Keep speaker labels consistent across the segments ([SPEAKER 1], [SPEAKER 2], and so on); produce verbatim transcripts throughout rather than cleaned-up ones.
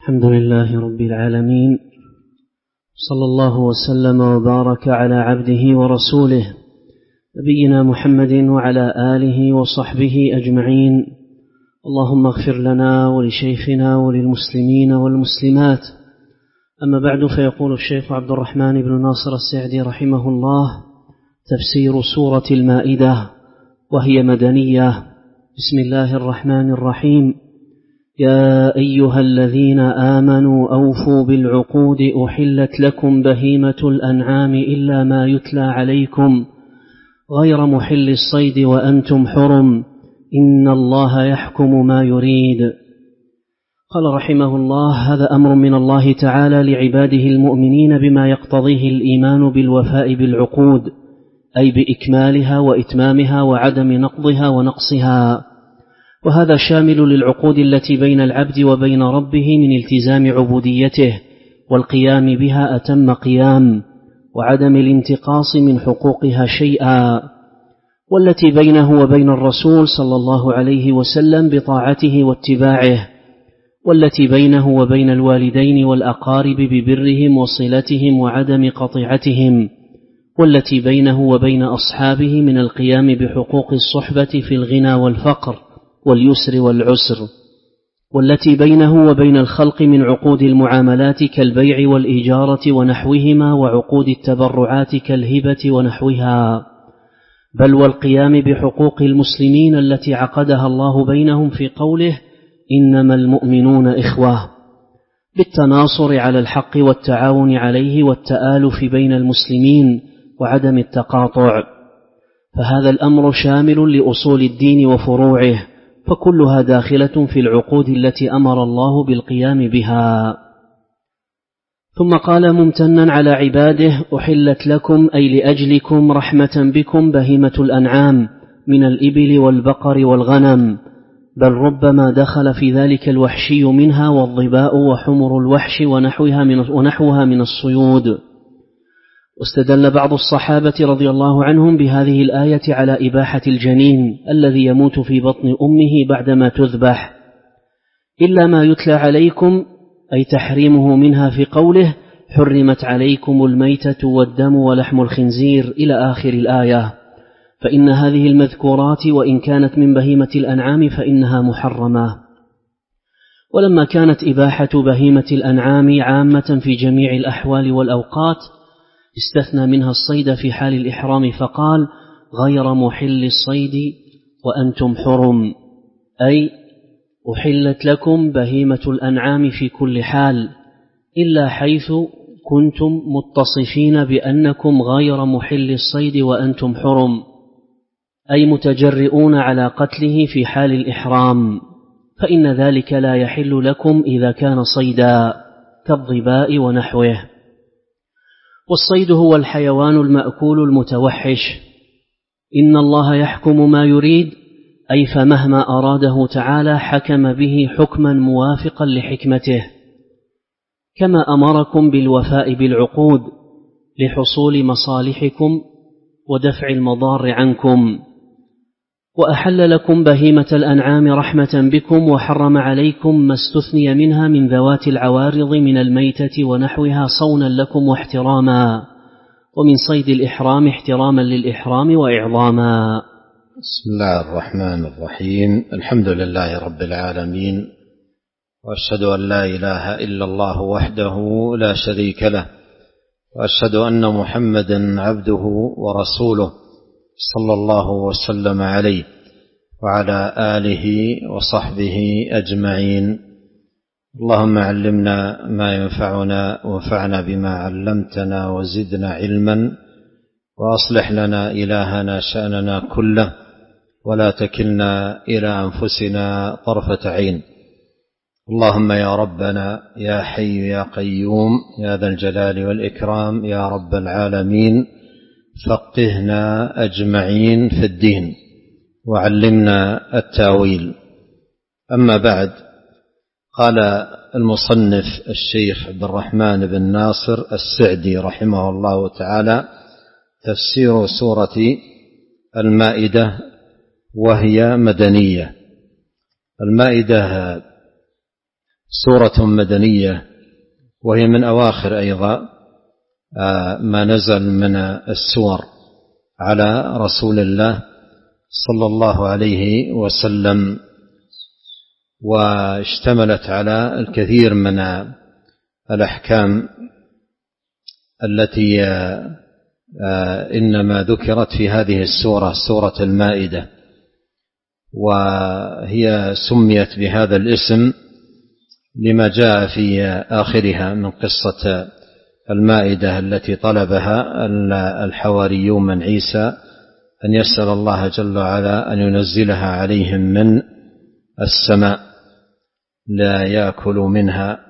[SPEAKER 1] الحمد لله رب العالمين، صلى الله وسلم وبارك على عبده ورسوله نبينا محمد وعلى آله وصحبه أجمعين. اللهم اغفر لنا ولشيخنا وللمسلمين والمسلمات. أما بعد، فيقول الشيخ عبد الرحمن بن ناصر السعدي رحمه الله: تفسير سورة المائدة، وهي مدنية. بسم الله الرحمن الرحيم. يا أيها الذين آمنوا أوفوا بالعقود، أحلت لكم بهيمة الأنعام إلا ما يتلى عليكم غير محل الصيد وأنتم حرم، إن الله يحكم ما يريد. قال رحمه الله: هذا أمر من الله تعالى لعباده المؤمنين بما يقتضيه الإيمان بالوفاء بالعقود، أي بإكمالها وإتمامها وعدم نقضها ونقصها، وهذا شامل للعقود التي بين العبد وبين ربه من التزام عبوديته والقيام بها أتم قيام، وعدم الانتقاص من حقوقها شيئا، والتي بينه وبين الرسول صلى الله عليه وسلم بطاعته واتباعه، والتي بينه وبين الوالدين والأقارب ببرهم وصلتهم وعدم قطيعتهم، والتي بينه وبين أصحابه من القيام بحقوق الصحبة في الغنى والفقر واليسر والعسر، والتي بينه وبين الخلق من عقود المعاملات كالبيع والإجارة ونحوهما، وعقود التبرعات كالهبة ونحوها، بل والقيام بحقوق المسلمين التي عقدها الله بينهم في قوله: إنما المؤمنون إخوة، بالتناصر على الحق والتعاون عليه والتآلف بين المسلمين وعدم التقاطع. فهذا الأمر شامل لأصول الدين وفروعه، فكلها داخلة في العقود التي أمر الله بالقيام بها. ثم قال ممتنا على عباده: أحلت لكم، أي لأجلكم رحمة بكم، بهيمة الأنعام من الإبل والبقر والغنم، بل ربما دخل في ذلك الوحشي منها والظباء وحمر الوحش ونحوها من, ونحوها من الصيود. واستدل بعض الصحابة رضي الله عنهم بهذه الآية على إباحة الجنين الذي يموت في بطن أمه بعدما تذبح، إلا ما يتلى عليكم، أي تحريمه منها في قوله: حرمت عليكم الميتة والدم ولحم الخنزير إلى آخر الآية. فإن هذه المذكورات وإن كانت من بهيمة الأنعام فإنها محرمة. ولما كانت إباحة بهيمة الأنعام عامة في جميع الأحوال والأوقات، استثنى منها الصيد في حال الإحرام فقال: غير محل الصيد وأنتم حرم، أي أحلت لكم بهيمة الأنعام في كل حال، إلا حيث كنتم متصفين بأنكم غير محل الصيد وأنتم حرم، أي متجرئون على قتله في حال الإحرام، فإن ذلك لا يحل لكم إذا كان صيدا كالظباء ونحوه. والصيد هو الحيوان المأكول المتوحش. إن الله يحكم ما يريد، أي فمهما أراده تعالى حكم به حكما موافقا لحكمته، كما أمركم بالوفاء بالعقود لحصول مصالحكم ودفع المضار عنكم. وأحل لكم بهيمة الأنعام رحمة بكم، وحرم عليكم ما استثني منها من ذوات العوارض من الميتة ونحوها صونا لكم واحتراما، ومن صيد الإحرام احتراما للإحرام وإعظاما.
[SPEAKER 2] بسم الله الرحمن الرحيم. الحمد لله رب العالمين، وأشهد أن لا إله إلا الله وحده لا شريك له، وأشهد أن محمدا عبده ورسوله صلى الله وسلم عليه وعلى آله وصحبه أجمعين. اللهم علمنا ما ينفعنا، وانفعنا بما علمتنا، وزدنا علما، وأصلح لنا إلهنا شأننا كله، ولا تكلنا إلى أنفسنا طرفة عين. اللهم يا ربنا يا حي يا قيوم يا ذا الجلال والإكرام يا رب العالمين، فقهنا أجمعين في الدين، وعلمنا التاويل. أما بعد، قال المصنف الشيخ عبد الرحمن بن ناصر السعدي رحمه الله تعالى: تفسير سورة المائدة، وهي مدنية. المائدة سورة مدنية، وهي من أواخر أيضا ما نزل من السور على رسول الله صلى الله عليه وسلم، واشتملت على الكثير من الأحكام التي إنما ذكرت في هذه السورة، سورة المائدة، وهي سميت بهذا الاسم لما جاء في آخرها من قصة المائدة التي طلبها الحواريون من عيسى أن يسأل الله جل وعلا أن ينزلها عليهم من السماء لا يأكلوا منها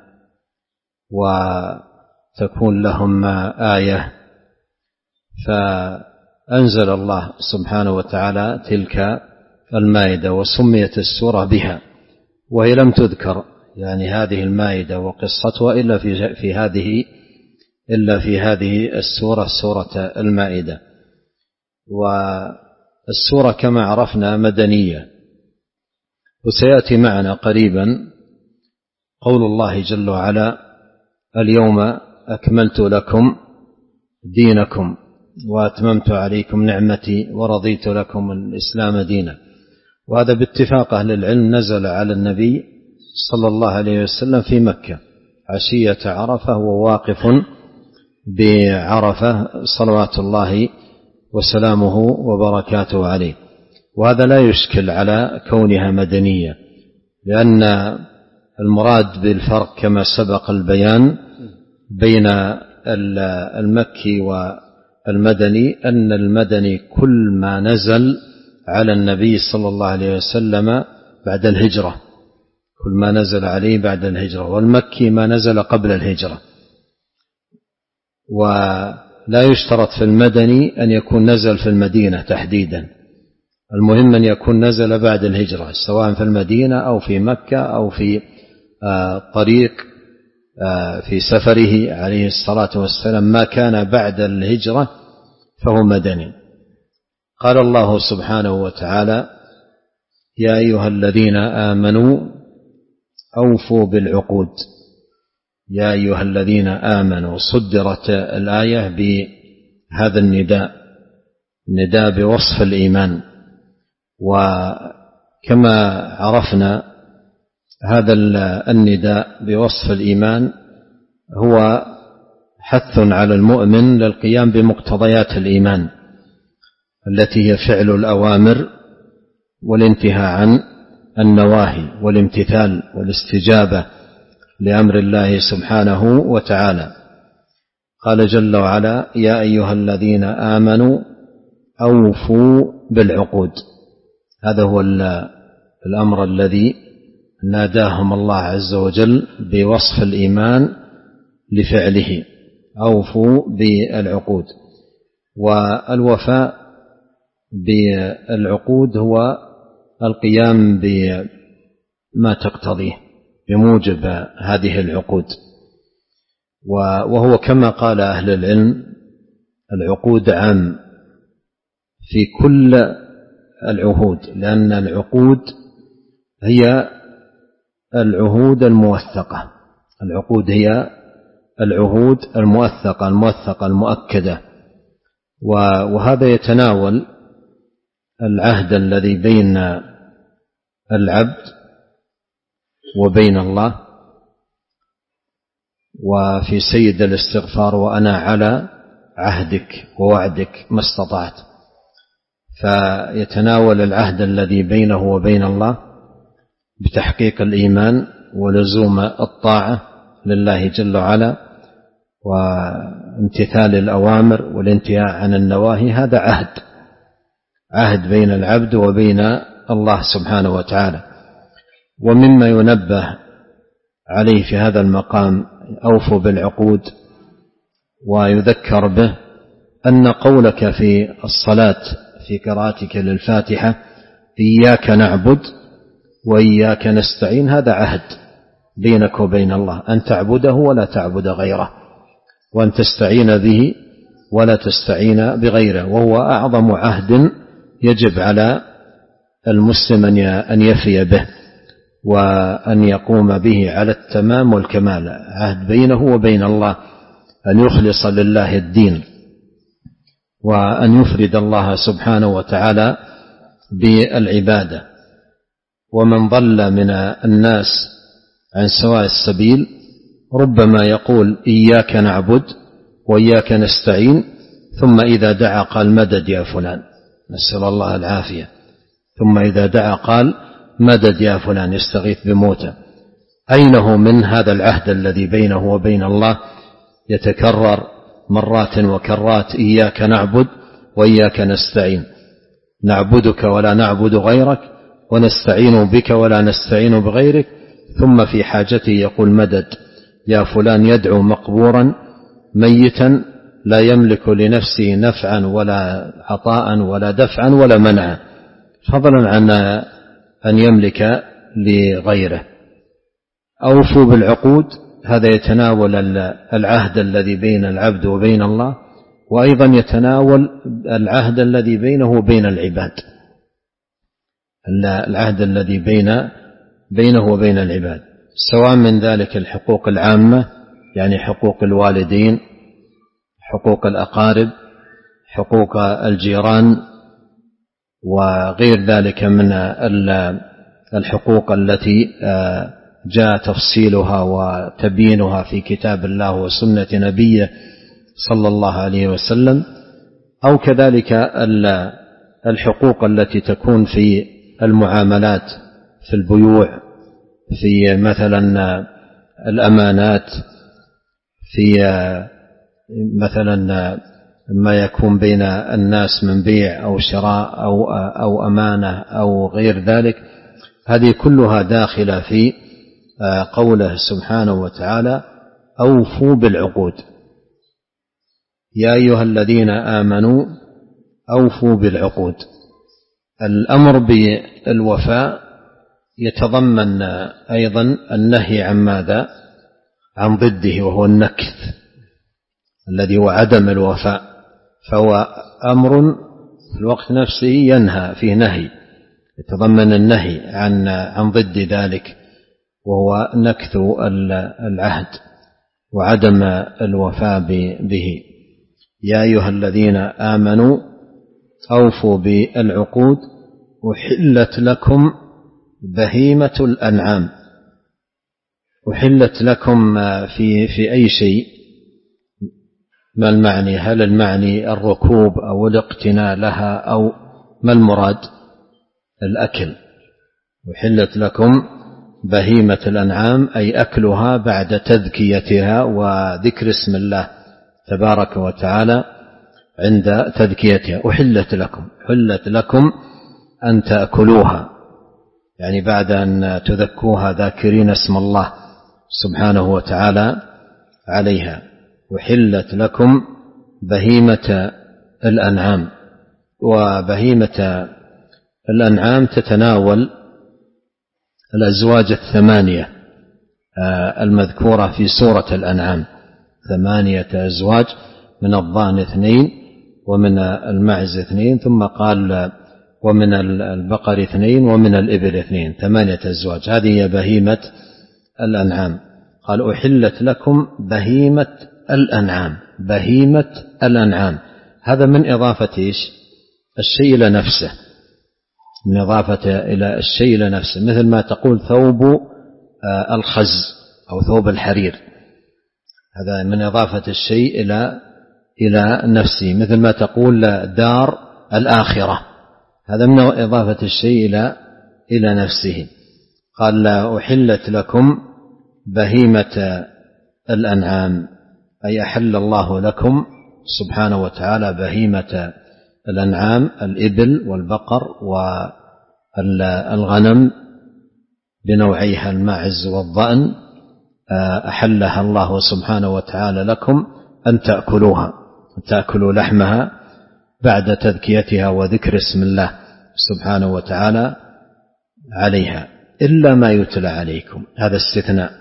[SPEAKER 2] وتكون لهم آية، فأنزل الله سبحانه وتعالى تلك المائدة وسميت السورة بها، وهي لم تذكر يعني هذه المائدة وقصتها إلا في في هذه إلا في هذه السورة، سورة المائدة. والسورة كما عرفنا مدنية، وسيأتي معنا قريبا قول الله جل وعلا: اليوم أكملت لكم دينكم وأتممت عليكم نعمتي ورضيت لكم الإسلام دينا. وهذا باتفاق أهل العلم نزل على النبي صلى الله عليه وسلم في مكة عشية عرفة وواقف بعرفة صلوات الله وسلامه وبركاته عليه. وهذا لا يشكل على كونها مدنية، لأن المراد بالفرق كما سبق البيان بين المكي والمدني أن المدني كل ما نزل على النبي صلى الله عليه وسلم بعد الهجرة، كل ما نزل عليه بعد الهجرة، والمكي ما نزل قبل الهجرة. ولا يشترط في المدني أن يكون نزل في المدينة تحديدا، المهم أن يكون نزل بعد الهجرة، سواء في المدينة أو في مكة أو في طريق في سفره عليه الصلاة والسلام، ما كان بعد الهجرة فهو مدني. قال الله سبحانه وتعالى: يا أيها الذين آمنوا أوفوا بالعقود. يا أيها الذين آمنوا صدرت الآية بهذا النداء، نداء بوصف الإيمان. وكما عرفنا هذا النداء بوصف الإيمان هو حث على المؤمن للقيام بمقتضيات الإيمان التي هي فعل الأوامر والانتهاء عن النواهي والامتثال والاستجابة لأمر الله سبحانه وتعالى. قال جل وعلا: يا أيها الذين آمنوا أوفوا بالعقود. هذا هو الأمر الذي ناداهم الله عز وجل بوصف الإيمان لفعله، أوفوا بالعقود. والوفاء بالعقود هو القيام بما تقتضيه بموجب هذه العقود، وهو كما قال أهل العلم: العقود عام في كل العهود، لأن العقود هي العهود الموثقة، العقود هي العهود الموثقة الموثقة المؤكدة. وهذا يتناول العهد الذي بين العبد وبين الله، وفي سيد الاستغفار: وأنا على عهدك ووعدك ما استطعت. فيتناول العهد الذي بينه وبين الله بتحقيق الإيمان ولزوم الطاعة لله جل وعلا وامتثال الأوامر والانتهاء عن النواهي. هذا عهد عهد بين العبد وبين الله سبحانه وتعالى. ومما ينبه عليه في هذا المقام أوفوا بالعقود ويذكر به أن قولك في الصلاة في قراءتك للفاتحة: إياك نعبد وإياك نستعين، هذا عهد بينك وبين الله أن تعبده ولا تعبد غيره، وأن تستعين به ولا تستعين بغيره، وهو أعظم عهد يجب على المسلم أن يفي به. وأن يقوم به على التمام والكمال، عهد بينه وبين الله أن يخلص لله الدين، وأن يفرد الله سبحانه وتعالى بالعبادة. ومن ضل من الناس عن سواء السبيل ربما يقول إياك نعبد وإياك نستعين، ثم إذا دعا قال مدد يا فلان، نسأل الله العافية، ثم إذا دعا قال مدد يا فلان، يستغيث بموته. أين هو من هذا العهد الذي بينه وبين الله يتكرر مرات وكرات؟ إياك نعبد وإياك نستعين، نعبدك ولا نعبد غيرك، ونستعين بك ولا نستعين بغيرك، ثم في حاجته يقول مدد يا فلان، يدعو مقبورا ميتا لا يملك لنفسه نفعا ولا عطاء ولا دفعا ولا منعا، فضلا عن أن يملك لغيره. أوفوا بالعقود، هذا يتناول العهد الذي بين العبد وبين الله، وأيضا يتناول العهد الذي بينه وبين العباد، العهد الذي بين بينه وبين العباد، سواء من ذلك الحقوق العامة، يعني حقوق الوالدين، حقوق الأقارب، حقوق الجيران، وغير ذلك من الحقوق التي جاء تفصيلها وتبيينها في كتاب الله وسنة نبيه صلى الله عليه وسلم، أو كذلك الحقوق التي تكون في المعاملات، في البيوع، في مثلا الأمانات، في مثلا ما يكون بين الناس من بيع أو شراء أو, أو أمانة أو غير ذلك، هذه كلها داخلة في قوله سبحانه وتعالى أوفوا بالعقود. يا أيها الذين آمنوا أوفوا بالعقود. الأمر بالوفاء يتضمن أيضا النهي عن ماذا؟ عن ضده، وهو النكث الذي هو عدم الوفاء، فهو أمر في الوقت نفسه ينهى فيه نهي، يتضمن النهي عن عن ضد ذلك، وهو نكث العهد وعدم الوفاء به. يا أيها الذين آمنوا أوفوا بالعقود أحلت لكم بهيمة الأنعام. أحلت لكم في في أي شيء؟ ما المعني؟ هل المعني الركوب أو الاقتناء لها، أو ما المراد؟ الأكل. أحلت لكم بهيمة الأنعام أي أكلها بعد تذكيتها وذكر اسم الله تبارك وتعالى عند تذكيتها. أحلت لكم، حلت لكم أن تأكلوها، يعني بعد أن تذكوها ذاكرين اسم الله سبحانه وتعالى عليها. أحلت لكم بهيمة الأنعام. وبهيمة الأنعام تتناول الأزواج الثمانية المذكورة في سورة الأنعام، ثمانية أزواج، من الضأن اثنين ومن المعز اثنين، ثم قال ومن البقر اثنين ومن الإبل اثنين، ثمانية أزواج. هذه هي بهيمة الأنعام. قال أحلت لكم بهيمة الأنعام. بهيمة الأنعام هذا من إضافة إيش؟ الشيء إلى نفسه، من إضافة إلى الشيء إلى نفسه، مثل ما تقول ثوب الخز أو ثوب الحرير، هذا من إضافة الشيء إلى إلى نفسه، مثل ما تقول دار الآخرة، هذا من إضافة الشيء إلى إلى نفسه. قال أحلت لكم بهيمة الأنعام أي أحل الله لكم سبحانه وتعالى بهيمة الأنعام، الإبل والبقر والغنم بنوعيها الماعز والضأن، أحلها الله سبحانه وتعالى لكم أن تأكلوها، تأكلوا لحمها بعد تذكيتها وذكر اسم الله سبحانه وتعالى عليها، إلا ما يتلى عليكم. هذا استثناء،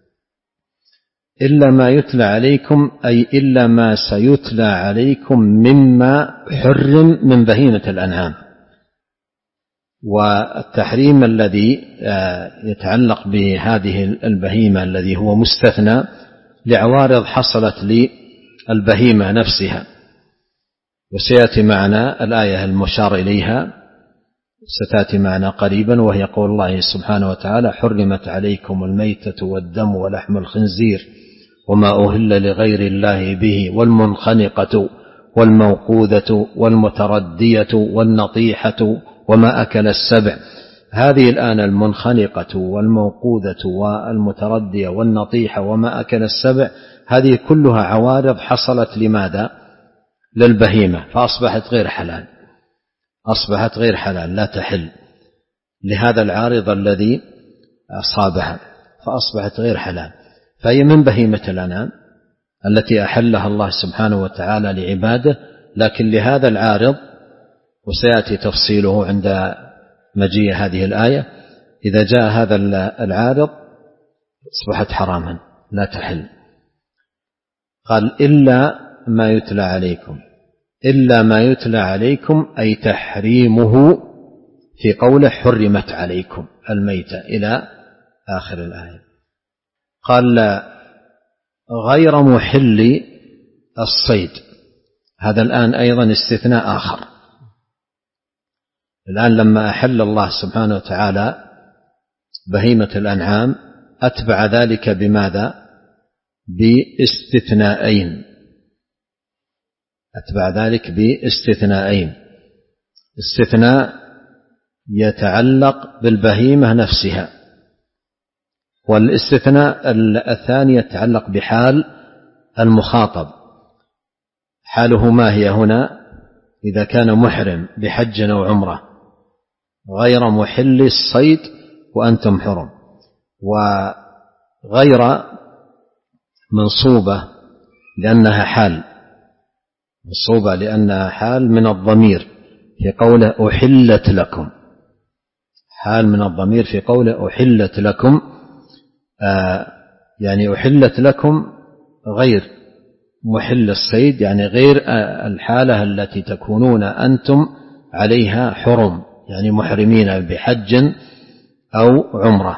[SPEAKER 2] إلا ما يتلى عليكم أي إلا ما سيتلى عليكم مما حرم من بهيمة الأنعام، والتحريم الذي يتعلق بهذه البهيمة الذي هو مستثنى لعوارض حصلت للبهيمة نفسها، وسيأتي معنا الآية المشار إليها ستأتي معنا قريبا، وهي قول الله سبحانه وتعالى: حرمت عليكم الميتة والدم ولحم الخنزير وما أهل لغير الله به والمنخنقة والموقوذة والمتردية والنطيحة وما أكل السبع. هذه الآن المنخنقة والموقوذة والمتردية والنطيحة وما أكل السبع هذه كلها عوارض حصلت لماذا؟ للبهيمة، فأصبحت غير حلال، أصبحت غير حلال لا تحل لهذا العارض الذي أصابها، فأصبحت غير حلال. فهي من بهيمة الأنعام التي أحلها الله سبحانه وتعالى لعباده، لكن لهذا العارض، وسيأتي تفصيله عند مجيء هذه الآية، إذا جاء هذا العارض أصبحت حراما لا تحل. قال: إلا ما يتلى عليكم، إلا ما يتلى عليكم أي تحريمه في قوله حرمت عليكم الميتة إلى آخر الآية. قال: غير محل الصيد، هذا الآن أيضا استثناء آخر. الآن لما أحل الله سبحانه وتعالى بهيمة الأنعام أتبع ذلك بماذا؟ باستثناءين، أتبع ذلك باستثناءين. استثناء يتعلق بالبهيمة نفسها، والاستثناء الثاني يتعلق بحال المخاطب. حاله ما هي هنا؟ إذا كان محرم بحج أو عمرة غير محل الصيد وأنتم حرم، وغير منصوبة لأنها حال، منصوبة لأنها حال من الضمير في قوله أحلت لكم، حال من الضمير في قوله أحلت لكم، آه يعني أحلت لكم غير محل الصيد، يعني غير الحالة التي تكونون أنتم عليها حرم، يعني محرمين بحج أو عمرة.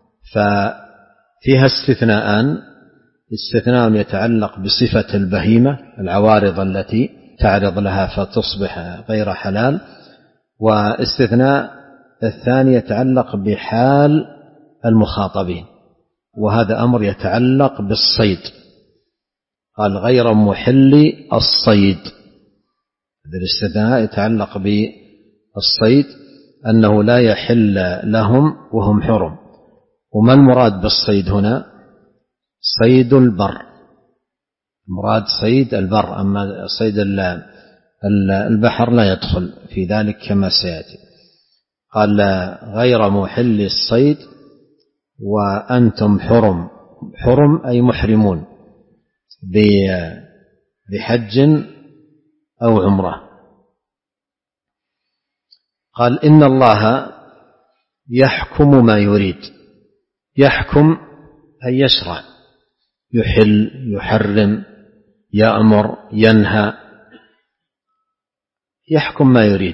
[SPEAKER 2] ففيها استثناءان: استثناء يتعلق بصفة البهيمة، العوارض التي تعرض لها فتصبح غير حلال، واستثناء الثاني يتعلق بحال المخاطبين، وهذا أمر يتعلق بالصيد. قال: غير محل الصيد، هذا الاستثناء يتعلق بالصيد أنه لا يحل لهم وهم حرم. وما المراد بالصيد هنا؟ صيد البر، مراد صيد البر، أما صيد البحر لا يدخل في ذلك كما سيأتي. قال: غير محل الصيد وأنتم حرم، حرم أي محرمون بحج أو عمرة. قال: إن الله يحكم ما يريد، يحكم أي يشرع، يحل، يحرم، يأمر، ينهى، يحكم ما يريد.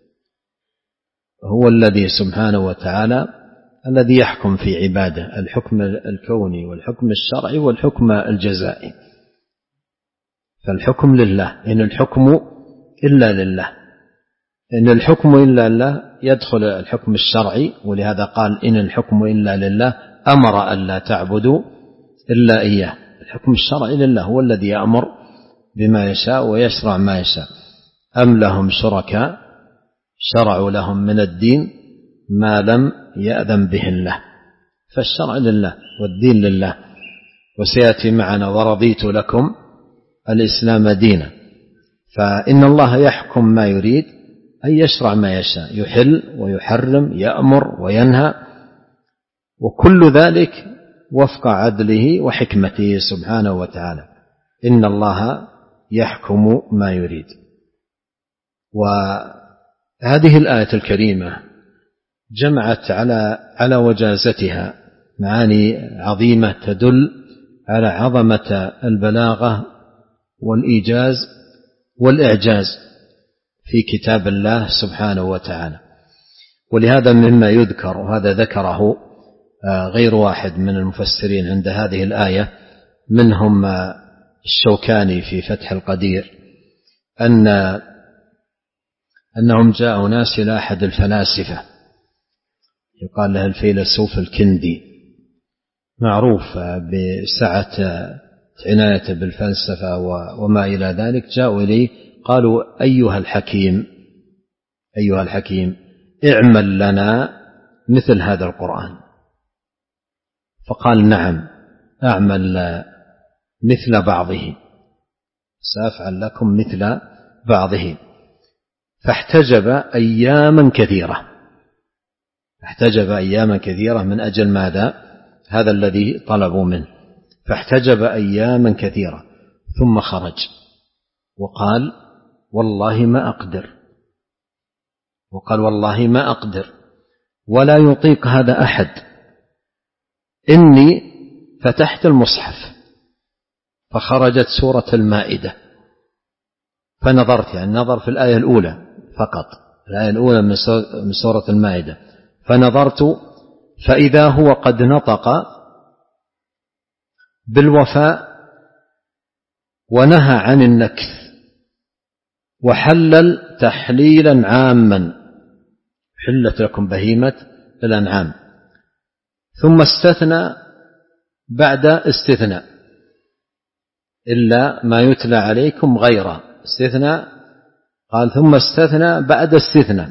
[SPEAKER 2] هو الذي سبحانه وتعالى الذي يحكم في عباده، الحكم الكوني والحكم الشرعي والحكم الجزائي. فالحكم لله، إن الحكم إلا لله، إن الحكم إلا لله يدخل الحكم الشرعي، ولهذا قال: إن الحكم إلا لله، أمر أن لا تعبدوا إلا إياه. الحكم الشرعي لله، هو الذي يأمر بما يشاء ويشرع ما يشاء. أم لهم شركاء شرعوا لهم من الدين ما لم يأذن به الله. فالشرع لله والدين لله. وسيأتي معنا: ورضيت لكم الإسلام دينا. فإن الله يحكم ما يريد، أي يشرع ما يشاء، يحل ويحرم، يأمر وينهى، وكل ذلك وفق عدله وحكمته سبحانه وتعالى. إن الله يحكم ما يريد. وهذه الآية الكريمة جمعت على على وجازتها معاني عظيمة تدل على عظمة البلاغة والإيجاز والإعجاز في كتاب الله سبحانه وتعالى. ولهذا مما يذكر، وهذا ذكره غير واحد من المفسرين عند هذه الآية، منهم الشوكاني في فتح القدير، أن أنهم جاءوا ناس إلى أحد الفلاسفة يقال له الفيلسوف الكندي، معروف بسعة عنايته بالفلسفة وما إلى ذلك. جاءوا إليه قالوا: أيها الحكيم أيها الحكيم اعمل لنا مثل هذا القرآن. فقال: نعم، أعمل مثل بعضه، سأفعل لكم مثل بعضه. فاحتجب أياما كثيرة احتجب أياما كثيرة من أجل ماذا؟ هذا الذي طلبوا منه. فاحتجب أياما كثيرة ثم خرج وقال: والله ما أقدر وقال والله ما أقدر ولا يطيق هذا أحد. إني فتحت المصحف فخرجت سورة المائدة فنظرت، يعني نظر في الآية الأولى فقط، الآية الأولى من سورة المائدة، فنظرت فإذا هو قد نطق بالوفاء ونهى عن النكث وحلل تحليلا عاما: حلت لكم بهيمة الأنعام. ثم استثنى بعد استثناء: إلا ما يتلى عليكم غيره. استثناء قال ثم استثنى بعد استثناء،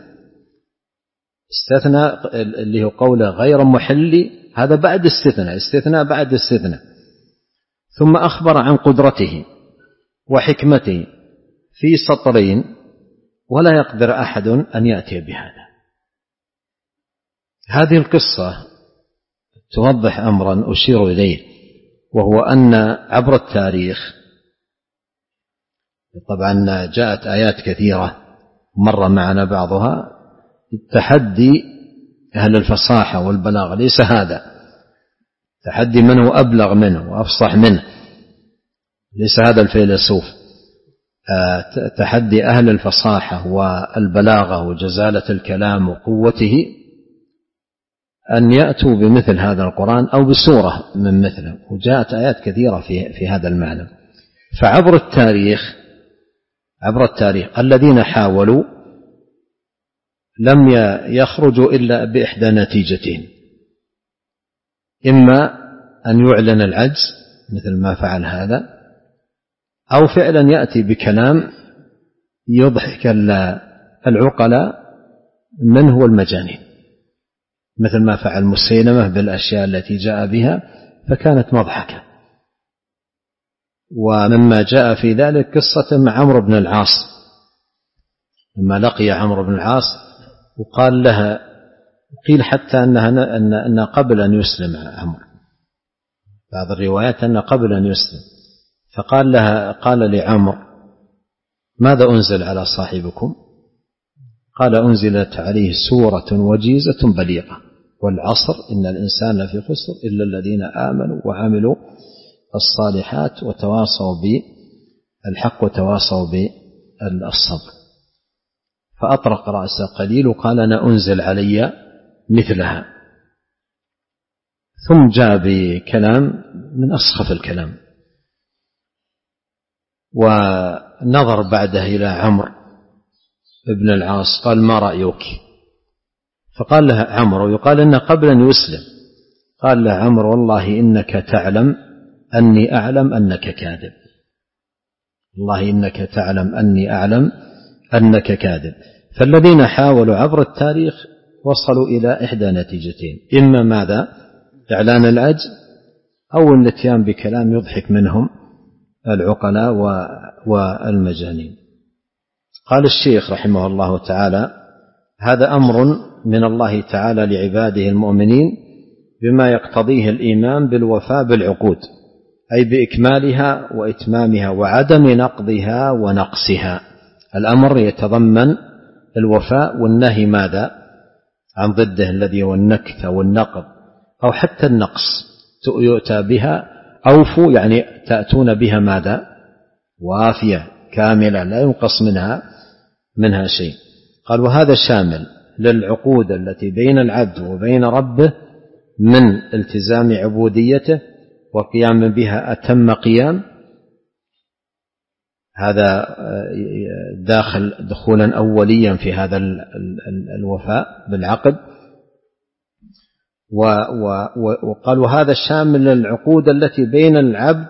[SPEAKER 2] استثنى اللي هو قوله غير محلي، هذا بعد استثناء، استثناء بعد استثناء. ثم أخبر عن قدرته وحكمته في سطرين ولا يقدر أحد أن يأتي بهذا. هذه القصة توضح أمرا أشير إليه، وهو أن عبر التاريخ طبعا جاءت آيات كثيرة مر معنا بعضها، تحدي أهل الفصاحة والبلاغة، ليس هذا تحدي من هو أبلغ منه وأفصح منه، ليس هذا الفيلسوف، تحدي أهل الفصاحة والبلاغة وجزالة الكلام وقوته أن يأتوا بمثل هذا القرآن أو بسورة من مثله. وجاءت آيات كثيرة في, في هذا المعنى. فعبر التاريخ عبر التاريخ الذين حاولوا لم يخرجوا إلا بإحدى نتيجتين: إما أن يعلن العجز مثل ما فعل هذا، أو فعلا يأتي بكلام يضحك العقلاء من هو المجانين، مثل ما فعل مسيلمة بالأشياء التي جاء بها فكانت مضحكة. ومما جاء في ذلك قصة مع عمرو بن العاص، لما لقي عمرو بن العاص وقال لها، قيل حتى أنها أن أن قبل أن يسلم عمرو، بعض الروايات أن قبل أن يسلم، فقال لها قال لعمرو: ماذا أنزل على صاحبكم؟ قال: أنزلت عليه سورة وجيزة بليغة والعصر إن الإنسان لفي خسر إلا الذين آمنوا وعملوا الصالحات وتواصوا بالحق وتواصوا بالصبر. فأطرق رأسه قليل وقال: أنا أنزل علي مثلها. ثم جاء بكلام من أسخف الكلام، ونظر بعده إلى عمرو ابن العاص قال: ما رأيك؟ فقال له عمرو، يقال إن قبل أن يسلم، قال له عمرو: والله إنك تعلم أني أعلم أنك كاذب، والله إنك تعلم أني أعلم أنك كاذب. فالذين حاولوا عبر التاريخ وصلوا إلى إحدى نتيجتين: إما ماذا؟ إعلان العجز، أو الاتيان بكلام يضحك منهم العقلاء والمجانين. قال الشيخ رحمه الله تعالى: هذا أمر من الله تعالى لعباده المؤمنين بما يقتضيه الإيمان بالوفاء بالعقود، أي بإكمالها وإتمامها وعدم نقضها ونقصها. الأمر يتضمن الوفاء، والنهي ماذا؟ عن ضده الذي هو النكث والنقض أو حتى النقص، يؤتى بها أوفوا، يعني تأتون بها ماذا؟ وافية كاملة لا ينقص منها منها شيء. قال: وهذا شامل للعقود التي بين العبد وبين ربه من التزام عبوديته وقيام بها أتم قيام، هذا داخل دخولا أوليا في هذا الوفاء بالعقد. وقالوا هذا شامل للعقود التي بين العبد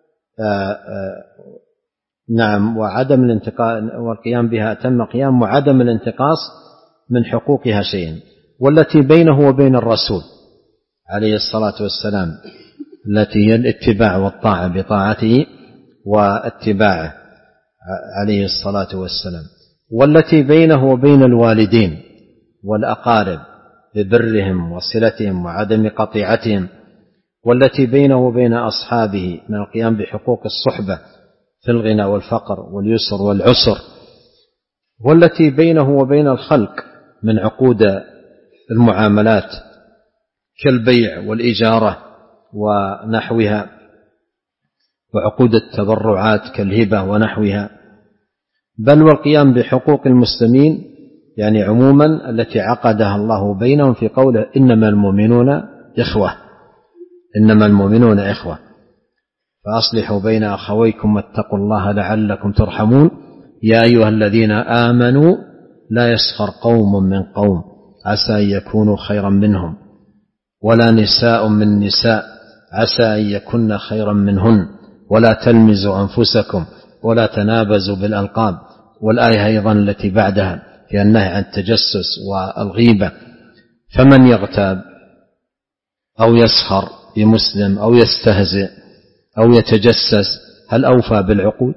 [SPEAKER 2] نعم وعدم الانتقاص والقيام بها أتم قيام وعدم الانتقاص من حقوقها شيئا، والتي بينه وبين الرسول عليه الصلاة والسلام التي هي الاتباع والطاعة بطاعته واتباعه عليه الصلاة والسلام، والتي بينه وبين الوالدين والأقارب ببرهم وصلتهم وعدم قطيعتهم، والتي بينه وبين أصحابه من القيام بحقوق الصحبة في الغنى والفقر واليسر والعسر، والتي بينه وبين الخلق من عقود المعاملات كالبيع والإجارة ونحوها، وعقود التبرعات كالهبة ونحوها، بل والقيام بحقوق المسلمين يعني عموما التي عقدها الله بينهم في قوله إنما المؤمنون إخوة، إنما المؤمنون إخوة فأصلحوا بين أخويكم واتقوا الله لعلكم ترحمون يا أيها الذين آمنوا لا يسخر قوم من قوم عسى أن يكونوا خيرا منهم ولا نساء من نساء عسى أن يكن خيرا منهن ولا تلمزوا أنفسكم ولا تنابزوا بالألقاب، والآية أيضا التي بعدها في النهي عن التجسس والغيبة. فمن يغتاب أو يسخر بمسلم أو يستهزئ أو يتجسس هل أوفى بالعقود؟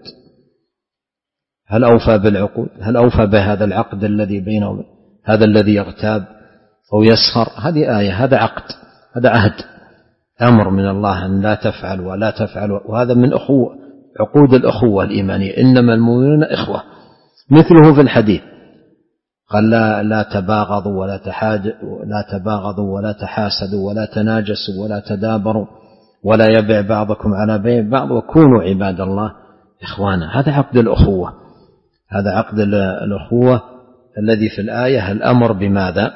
[SPEAKER 2] هل أوفى بالعقود؟ هل أوفى بهذا العقد الذي بينه هذا الذي يغتاب أو يسخر؟ هذه آية، هذا عقد، هذا عهد، أمر من الله أن لا تفعل ولا تفعل، وهذا من أخوة عقود الأخوة الإيمانية إنما المؤمنون إخوة. مثله في الحديث قال لا, لا تباغضوا ولا تحاج لا تباغضوا ولا تحاسدوا ولا تناجسوا ولا تدابروا ولا يبع بعضكم على بيع بعض وكونوا عباد الله إخوانا. هذا عقد الأخوة، هذا عقد الأخوة الذي في الآية الأمر بماذا؟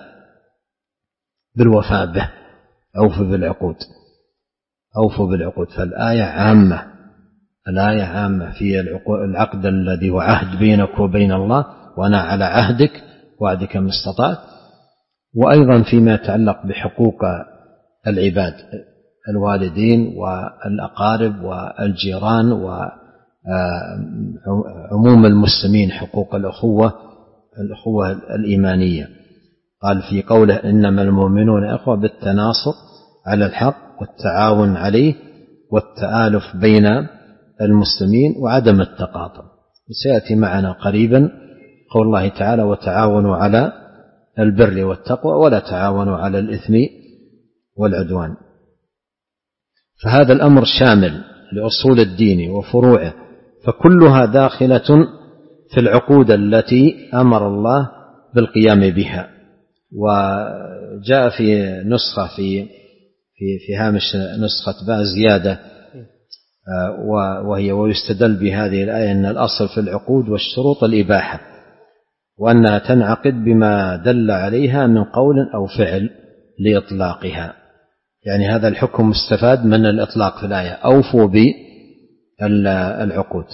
[SPEAKER 2] بالوفاء به، أوفوا بالعقود، أوفوا بالعقود. فالآية عامة، الآية عامة في العقد الذي هو عهد بينك وبين الله وأنا على عهدك وعدك ما استطعت، وأيضا فيما يتعلق بحقوق العباد الوالدين والأقارب والجيران وعموم المسلمين حقوق الأخوة الأخوة الإيمانية. قال في قوله إنما المؤمنون إخوة بالتناصر على الحق والتعاون عليه والتآلف بين المسلمين وعدم التقاطع. سيأتي معنا قريبا قول الله تعالى وتعاونوا على البر والتقوى ولا تعاونوا على الإثم والعدوان. فهذا الأمر شامل لأصول الدين وفروعه، فكلها داخلة في العقود التي أمر الله بالقيام بها. وجاء في نسخة في في في هامش نسخة باء زيادة وهي ويستدل بهذه الآية أن الأصل في العقود والشروط الإباحة، وأنها تنعقد بما دل عليها من قول أو فعل لإطلاقها. يعني هذا الحكم مستفاد من الإطلاق في الآية أوفوا بالعقود،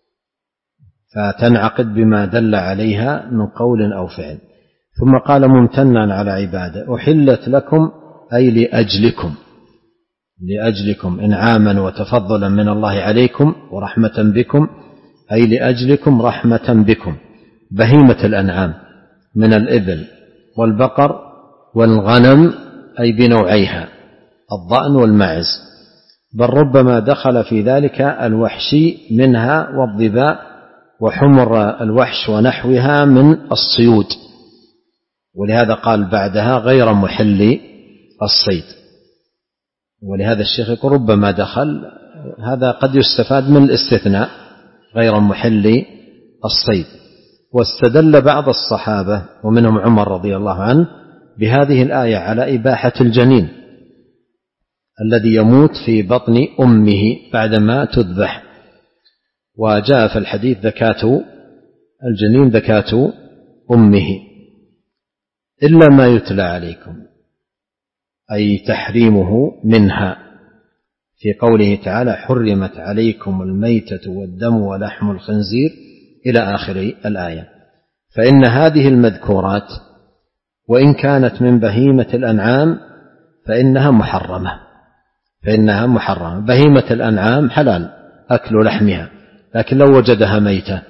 [SPEAKER 2] فتنعقد بما دل عليها من قول أو فعل. ثم قال ممتنا على عباده أحلت لكم أي لأجلكم، لأجلكم إنعاما وتفضلا من الله عليكم ورحمة بكم، أي لأجلكم رحمة بكم بهيمة الأنعام من الإبل والبقر والغنم أي بنوعيها الضأن والماعز، بل ربما دخل في ذلك الوحشي منها والضباء وحمر الوحش ونحوها من الصيود، ولهذا قال بعدها غير محلي الصيد. ولهذا الشيخ يقول ربما دخل، هذا قد يستفاد من الاستثناء غير محلي الصيد. واستدل بعض الصحابة ومنهم عمر رضي الله عنه بهذه الآية على إباحة الجنين الذي يموت في بطن أمه بعدما تذبح، وجاء في الحديث زكاة الجنين زكاة أمه. إلا ما يتلى عليكم، أي تحريمه منها في قوله تعالى حرمت عليكم الميتة والدم ولحم الخنزير إلى آخر الآية. فإن هذه المذكورات وإن كانت من بهيمة الأنعام فإنها محرمة فإنها محرمة بهيمة الأنعام حلال أكل لحمها، لكن لو وجدها ميتة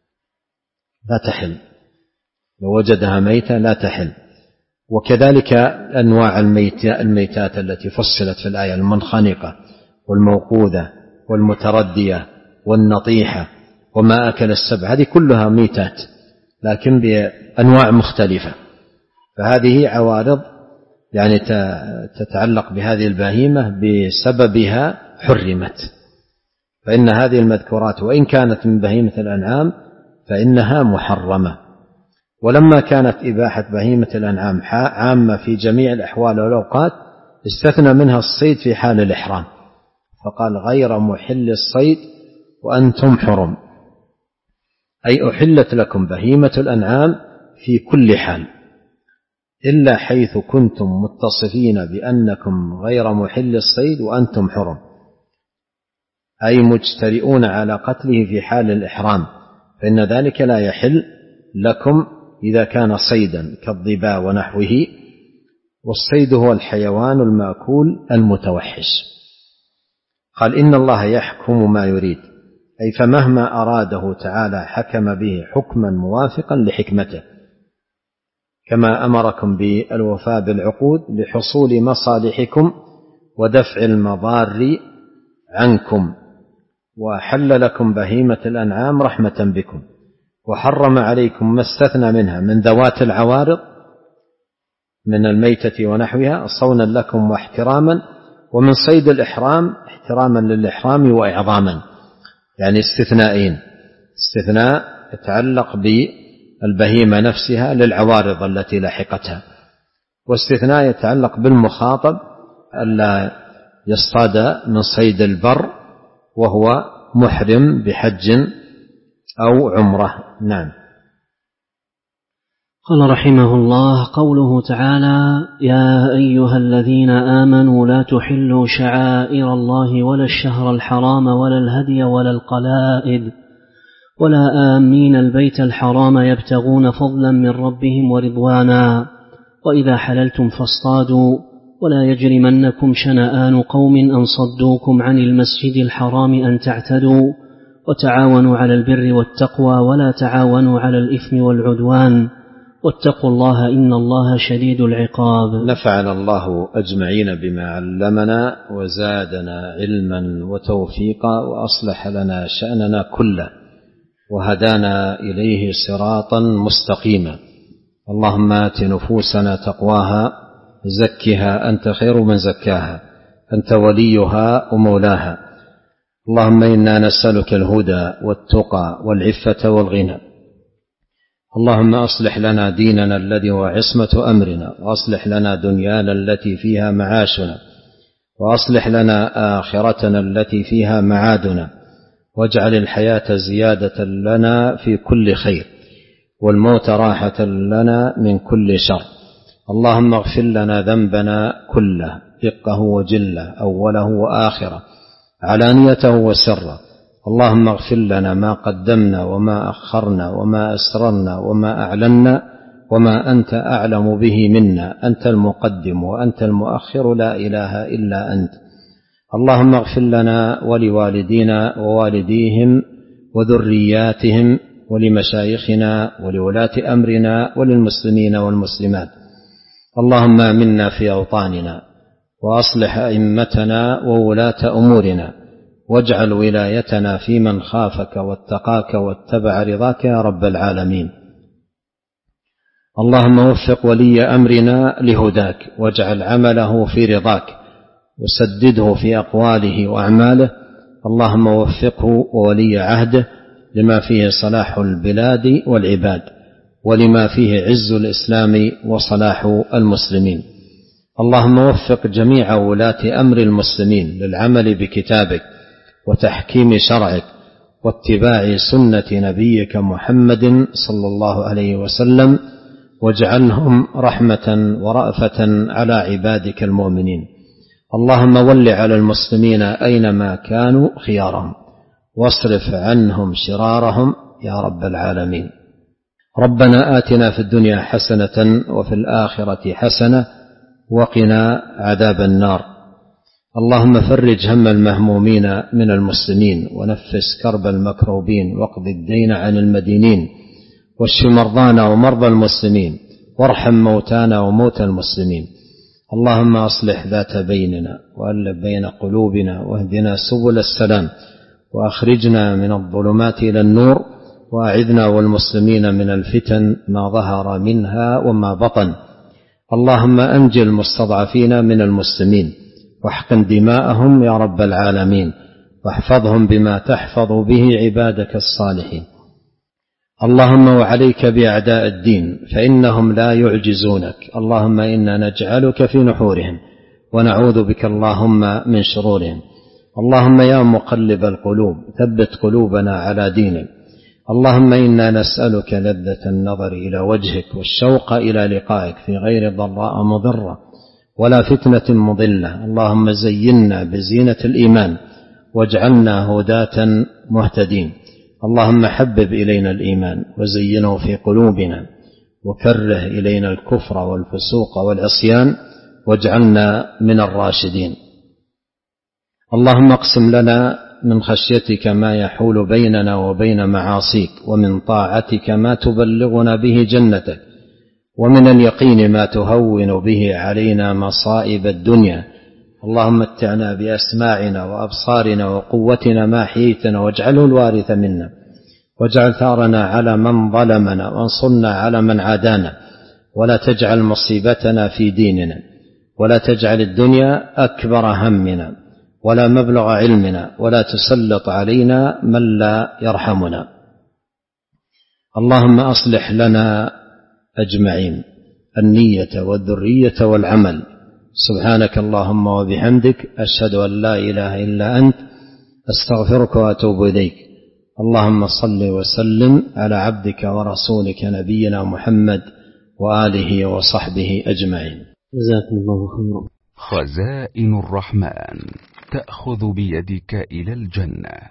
[SPEAKER 2] لا تحل لو وجدها ميتة لا تحل. وكذلك أنواع الميتات التي فصلت في الآية، المنخنقة والموقوذة والمتردية والنطيحة وما أكل السبع، هذه كلها ميتات لكن بأنواع مختلفة، فهذه عوارض يعني تتعلق بهذه البهيمة بسببها حرمت. فإن هذه المذكورات وإن كانت من بهيمة الأنعام فإنها محرمة. ولما كانت إباحة بهيمة الأنعام عامة في جميع الأحوال والأوقات استثنى منها الصيد في حال الإحرام، فقال غير محل الصيد وأنتم حرم، أي أحلت لكم بهيمة الأنعام في كل حال إلا حيث كنتم متصفين بأنكم غير محل الصيد وأنتم حرم، أي مجترئون على قتله في حال الإحرام، فإن ذلك لا يحل لكم إذا كان صيدا كالضباء ونحوه. والصيد هو الحيوان المأكول المتوحش. قال إن الله يحكم ما يريد، أي فمهما أراده تعالى حكم به حكما موافقا لحكمته، كما أمركم بالوفاء بالعقود لحصول مصالحكم ودفع المضار عنكم، وحل لكم بهيمة الأنعام رحمة بكم، وحرم عليكم ما استثنى منها من ذوات العوارض من الميتة ونحوها صونا لكم واحتراما، ومن صيد الإحرام احتراما للإحرام وإعظاما، يعني استثنائين، استثناء يتعلق بالبهيمة نفسها للعوارض التي لحقتها، واستثناء يتعلق بالمخاطب ألا يصطاد من صيد البر وهو محرم بحج أو عمرة. نعم.
[SPEAKER 1] قال رحمه الله قوله تعالى يا أيها الذين آمنوا لا تحلوا شعائر الله ولا الشهر الحرام ولا الهدي ولا القلائد ولا آمين البيت الحرام يبتغون فضلا من ربهم ورضوانا وإذا حللتم فاصطادوا ولا يجرمنكم شنآن قوم أن صدوكم عن المسجد الحرام أن تعتدوا وتعاونوا على البر والتقوى ولا تعاونوا على الإثم والعدوان واتقوا الله إن الله شديد العقاب.
[SPEAKER 2] نفعنا الله أجمعين بما علمنا وزادنا علما وتوفيقا وأصلح لنا شأننا كله وهدانا إليه صراطا مستقيما. اللهم آت نفوسنا تقواها زكها أنت خير من زكاها أنت وليها ومولاها. اللهم إنا نسألك الهدى والتقى والعفة والغنى. اللهم أصلح لنا ديننا الذي هو عصمة أمرنا، وأصلح لنا دنيانا التي فيها معاشنا، وأصلح لنا آخرتنا التي فيها معادنا، واجعل الحياة زيادة لنا في كل خير والموت راحة لنا من كل شر. اللهم اغفر لنا ذنبنا كله دقه وجله أوله وآخره علانيته وسره. اللهم اغفر لنا ما قدمنا وما أخرنا وما أسررنا وما أعلنا وما أنت أعلم به منا، أنت المقدم وأنت المؤخر لا إله إلا أنت. اللهم اغفر لنا ولوالدينا ووالديهم وذرياتهم ولمشايخنا ولولاة أمرنا وللمسلمين والمسلمات. اللهم آمنا في أوطاننا وأصلح أئمتنا وولاة أمورنا، واجعل ولايتنا في من خافك واتقاك واتبع رضاك يا رب العالمين. اللهم وفق ولي أمرنا لهداك، واجعل عمله في رضاك، وسدده في أقواله وأعماله. اللهم وفقه وولي عهده لما فيه صلاح البلاد والعباد، ولما فيه عز الإسلام وصلاح المسلمين. اللهم وفق جميع ولاة أمر المسلمين للعمل بكتابك وتحكيم شرعك واتباع سنة نبيك محمد صلى الله عليه وسلم، واجعلهم رحمة ورأفة على عبادك المؤمنين. اللهم ول على المسلمين أينما كانوا خيارهم، واصرف عنهم شرارهم يا رب العالمين. ربنا آتنا في الدنيا حسنة وفي الآخرة حسنة وقنا عذاب النار. اللهم فرج هم المهمومين من المسلمين، ونفس كرب المكروبين، واقض الدين عن المدينين، واشف مرضانا ومرضى المسلمين، وارحم موتانا وموتى المسلمين. اللهم أصلح ذات بيننا، وألف بين قلوبنا، واهدنا سبل السلام، وأخرجنا من الظلمات إلى النور، وأعذنا والمسلمين من الفتن ما ظهر منها وما بطن. اللهم أنجِ المستضعفين من المسلمين، واحقن دماءهم يا رب العالمين، واحفظهم بما تحفظ به عبادك الصالحين. اللهم وعليك بأعداء الدين فإنهم لا يعجزونك. اللهم إنا نجعلك في نحورهم، ونعوذ بك اللهم من شرورهم. اللهم يا مقلب القلوب ثبت قلوبنا على دينك. اللهم إنا نسألك لذة النظر إلى وجهك، والشوق إلى لقائك في غير ضراء مضرة ولا فتنة مضلة. اللهم زينا بزينة الإيمان، واجعلنا هداة مهتدين. اللهم حبب إلينا الإيمان وزينه في قلوبنا، وكره إلينا الكفر والفسوق والعصيان، واجعلنا من الراشدين. اللهم اقسم لنا من خشيتك ما يحول بيننا وبين معاصيك، ومن طاعتك ما تبلغنا به جنتك، ومن اليقين ما تهون به علينا مصائب الدنيا. اللهم متعنا بأسماعنا وأبصارنا وقوتنا ما حييتنا، واجعله الوارث منا، واجعل ثارنا على من ظلمنا، وانصرنا على من عادانا، ولا تجعل مصيبتنا في ديننا، ولا تجعل الدنيا أكبر همنا ولا مبلغ علمنا، ولا تسلط علينا من لا يرحمنا. اللهم أصلح لنا أجمعين النية والذرية والعمل. سبحانك اللهم وبحمدك، أشهد أن لا إله إلا أنت، أستغفرك وأتوب إليك. اللهم صل وسلم على عبدك ورسولك نبينا محمد وآله وصحبه أجمعين.
[SPEAKER 1] جزاكم الله خيرا.
[SPEAKER 3] خزائن الرحمن تأخذ بيدك إلى الجنة.